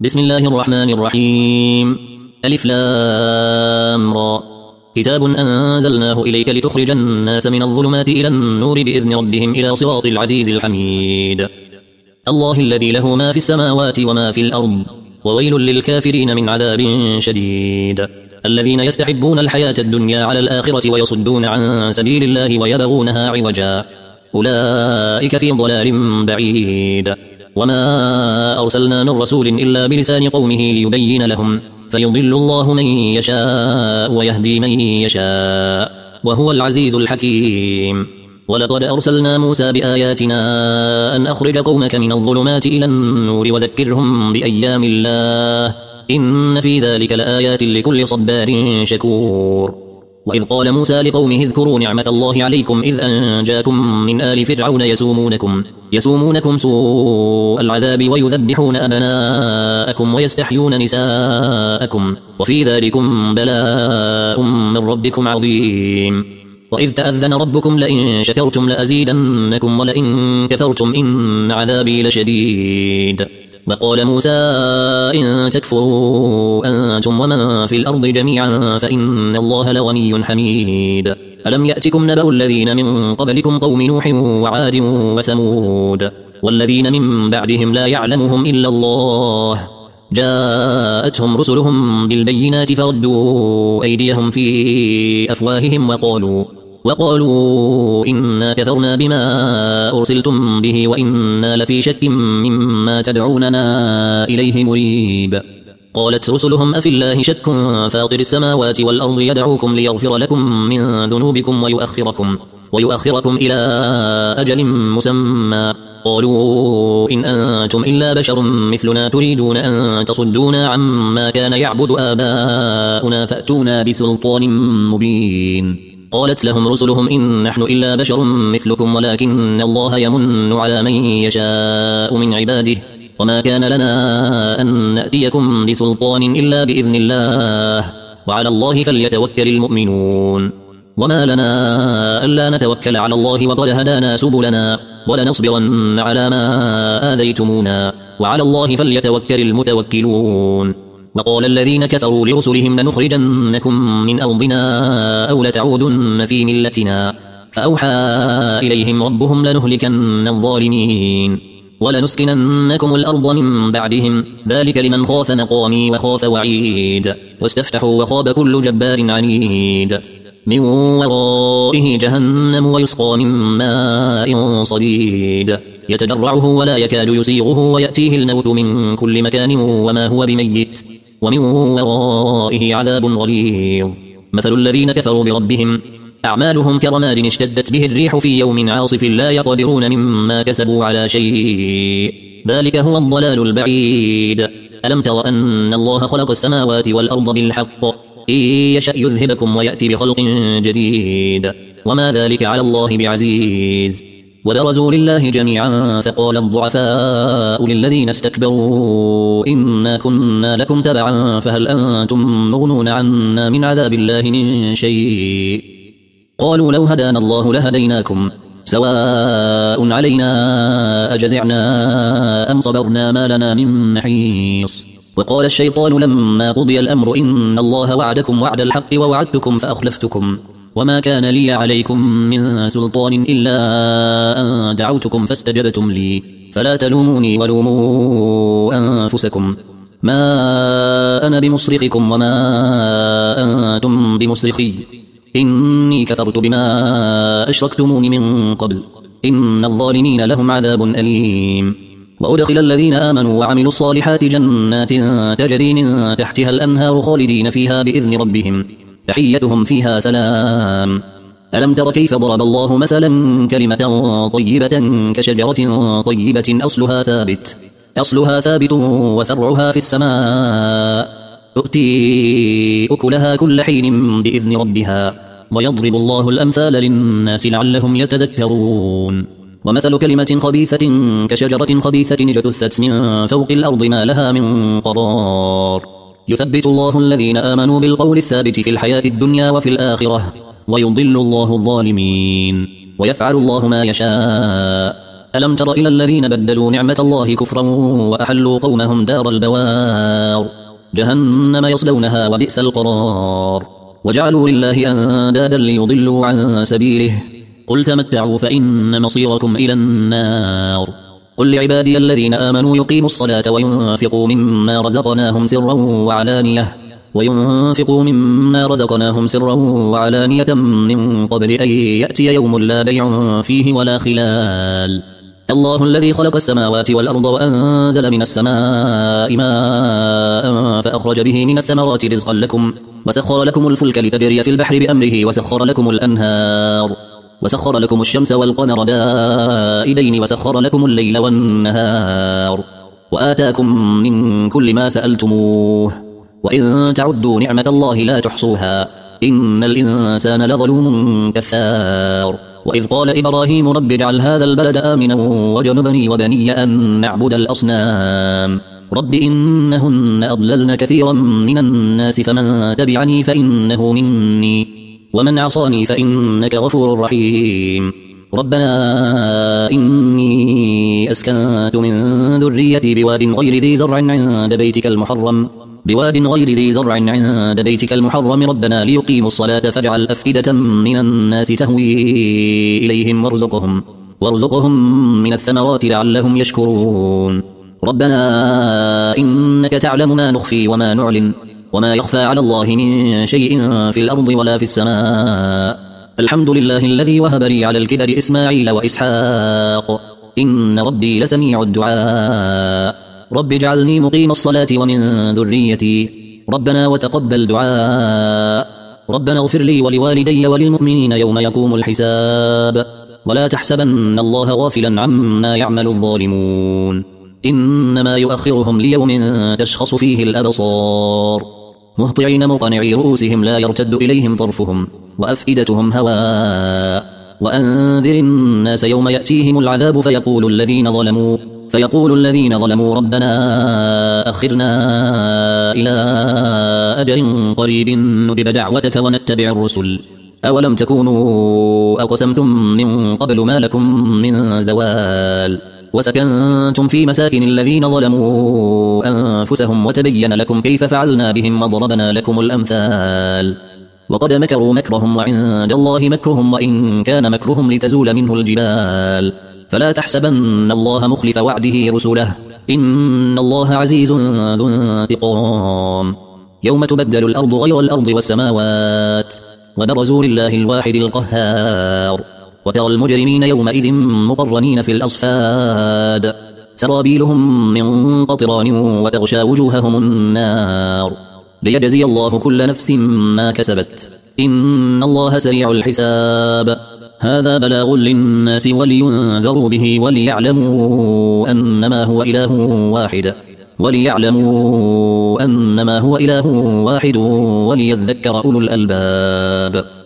بسم الله الرحمن الرحيم. ألف لام را. كتاب أنزلناه إليك لتخرج الناس من الظلمات إلى النور بإذن ربهم إلى صراط العزيز الحميد. الله الذي له ما في السماوات وما في الأرض، وويل للكافرين من عذاب شديد. الذين يستحبون الحياة الدنيا على الآخرة ويصدون عن سبيل الله ويبغونها عوجا، أولئك في ضلال بعيد. وما أرسلنا من رسول إلا بلسان قومه ليبين لهم، فيضل الله من يشاء ويهدي من يشاء، وهو العزيز الحكيم. ولقد أرسلنا موسى بآياتنا أن أخرج قومك من الظلمات إلى النور وذكرهم بأيام الله، إن في ذلك لآيات لكل صبار شكور. وإذ قال موسى لقومه اذكروا نعمة الله عليكم إذ أنجاكم من آل فرعون يسومونكم سوء العذاب ويذبحون أبناءكم ويستحيون نساءكم، وفي ذلكم بلاء من ربكم عظيم. وإذ تأذن ربكم لئن شكرتم لأزيدنكم ولئن كفرتم إن عذابي لشديد. وقال موسى إن تكفروا أنتم ومن في الأرض جميعا فإن الله لغني حميد. ألم يأتكم نبأ الذين من قبلكم قوم نوح وعاد وثمود والذين من بعدهم لا يعلمهم إلا الله، جاءتهم رسلهم بالبينات فردوا أيديهم في أفواههم وقالوا إنا كفرنا بما أرسلتم به وإنا لفي شك مما تدعوننا إليه مريب. قالت رسلهم أفي الله شك فاطر السماوات والأرض يدعوكم ليغفر لكم من ذنوبكم ويؤخركم إلى أجل مسمى. قالوا إن أنتم إلا بشر مثلنا تريدون أن تصدونا عما كان يعبد آباؤنا فأتونا بسلطان مبين. قالت لهم رسلهم إن نحن إلا بشر مثلكم ولكن الله يمن على من يشاء من عباده، وما كان لنا أن نأتيكم بسلطان إلا بإذن الله، وعلى الله فليتوكل المؤمنون. وما لنا ألا نتوكل على الله وقد هدانا سبلنا ولنصبرن على ما آذيتمونا، وعلى الله فليتوكل المتوكلون. وقال الذين كفروا لرسلهم لنخرجنكم من أرضنا أو لتعودن في ملتنا، فأوحى إليهم ربهم لنهلكن الظالمين ولنسكننكم الأرض من بعدهم، ذلك لمن خاف مقامي وخاف وعيد. واستفتحوا وخاب كل جبار عنيد، من ورائه جهنم ويسقى من ماء صديد يتجرعه ولا يكاد يسيغه ويأتيه الموت من كل مكان وما هو بميت، ومن ورائه عذاب غليظ. مثل الذين كفروا بربهم أعمالهم كرماد اشتدت به الريح في يوم عاصف لا يقدرون مما كسبوا على شيء، ذلك هو الضلال البعيد. ألم تر أن الله خلق السماوات والأرض بالحق، إن يشأ يذهبكم ويأتي بخلق جديد، وما ذلك على الله بعزيز. وبرزوا لله جميعا فقال الضعفاء للذين استكبروا إنا كنا لكم تبعا فهل أنتم مغنون عنا من عذاب الله من شيء؟ قالوا لو هدانا الله لهديناكم سواء علينا أجزعنا أم صبرنا ما لنا من محيص. وقال الشيطان لما قضي الأمر إن الله وعدكم وعد الحق ووعدتكم فأخلفتكم، وما كان لي عليكم من سلطان إلا أن دعوتكم فاستجبتم لي، فلا تلوموني ولوموا أنفسكم، ما أنا بمصرخكم وما أنتم بمصرخي، إني كفرت بما أشركتمون من قبل، إن الظالمين لهم عذاب أليم. وأدخل الذين آمنوا وعملوا الصالحات جنات تجري من تحتها الأنهار خالدين فيها بإذن ربهم تحيتهم فيها سلام. ألم تر كيف ضرب الله مثلا كلمة طيبة كشجرة طيبة أصلها ثابت وفرعها في السماء، تؤتي أكلها كل حين بإذن ربها، ويضرب الله الأمثال للناس لعلهم يتذكرون. ومثل كلمة خبيثة كشجرة خبيثة اجتثت من فوق الأرض ما لها من قرار، يثبت الله الذين آمنوا بالقول الثابت في الحياة الدنيا وفي الآخرة، ويضل الله الظالمين، ويفعل الله ما يشاء. ألم تر إلى الذين بدلوا نعمة الله كفرا وأحلوا قومهم دار البوار جهنم يصلونها وبئس القرار وجعلوا لله أندادا ليضلوا عن سبيله قل تمتعوا فإن مصيركم إلى النار قل لعبادي الذين آمنوا يقيموا الصلاة وينفقوا مما رزقناهم سرا وعلانية من قبل أن يأتي يوم لا بيع فيه ولا خلال الله الذي خلق السماوات والأرض وأنزل من السماء ماء فأخرج به من الثمرات رزقا لكم وسخر لكم الفلك لتجري في البحر بأمره وسخر لكم الأنهار وسخر لكم الشمس والقمر دائبين وسخر لكم الليل والنهار وآتاكم من كل ما سألتموه وإن تعدوا نعمة الله لا تحصوها إن الإنسان لظلوم كفار وإذ قال إبراهيم رب اجعل هذا البلد آمنا واجنبني وبني أن نعبد الأصنام رب إنهن أضللن كثيرا من الناس فمن تبعني فإنه مني ومن عصاني فإنك غفور رحيم ربنا إني أسكنت من ذريتي بواد غير ذي زرع عند بيتك المحرم ربنا ليقيموا الصلاة فاجعل أفئدة من الناس تهوي إليهم وارزقهم من الثمرات لعلهم يشكرون ربنا إنك تعلم ما نخفي وما نعلن وما يخفى على الله من شيء في الأرض ولا في السماء الحمد لله الذي وهب لي على الكبر إسماعيل وإسحاق إن ربي لسميع الدعاء رب اجعلني مقيم الصلاة ومن ذريتي ربنا وتقبل دعاء ربنا اغفر لي ولوالدي وللمؤمنين يوم يقوم الحساب ولا تحسبن الله غافلا عما يعمل الظالمون إنما يؤخرهم ليوم تشخص فيه الأبصار مهطعين مقنعي رؤوسهم لا يرتد إليهم طرفهم وأفئدتهم هواء وأنذر الناس يوم يأتيهم العذاب فيقول الذين ظلموا ربنا أخرنا إلى أجل قريب نجب دعوتك ونتبع الرسل أولم تكونوا أقسمتم من قبل ما لكم من زوال وسكنتم في مساكن الذين ظلموا أنفسهم وتبين لكم كيف فعلنا بهم وضربنا لكم الأمثال وقد مكروا مكرهم وعند الله مكرهم وإن كان مكرهم لتزول منه الجبال فلا تحسبن الله مخلف وعده رسله إن الله عزيز ذو انتقام يوم تبدل الأرض غير الأرض والسماوات وبرزوا لله الواحد القهار وترى المجرمين يومئذ مقرنين في الأصفاد سرابيلهم من قطران وتغشى وجوههم النار ليجزي الله كل نفس ما كسبت إن الله سريع الحساب هذا بلاغ للناس ولينذروا به وليعلموا أنما هو إله واحد وليذكر أولو الألباب